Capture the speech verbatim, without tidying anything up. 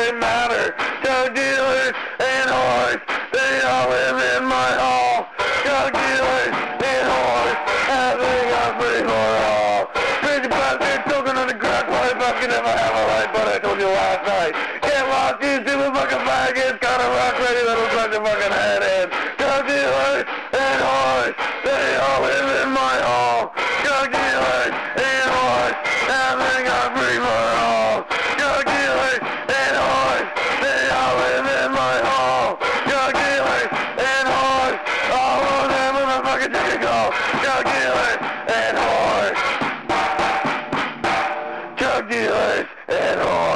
they matter. Drug dealers and whores, they all live in my hall. Drug dealers and whores, having a free for all. Crazy bastard, choking on the grass, why fucking if I have a life, but I told you last night. Can't lock you stupid fucking faggots, got a rock ready that'll crush your fucking head in. Drug dealers and whores, they all live in my hall. Drug dealers and whores, having a free for all. Drug dealers and whores, they all live in my hall. Drug dealers and whores, all of them with my fucking chicken call. Drug dealers and whores. Drug dealers and whores.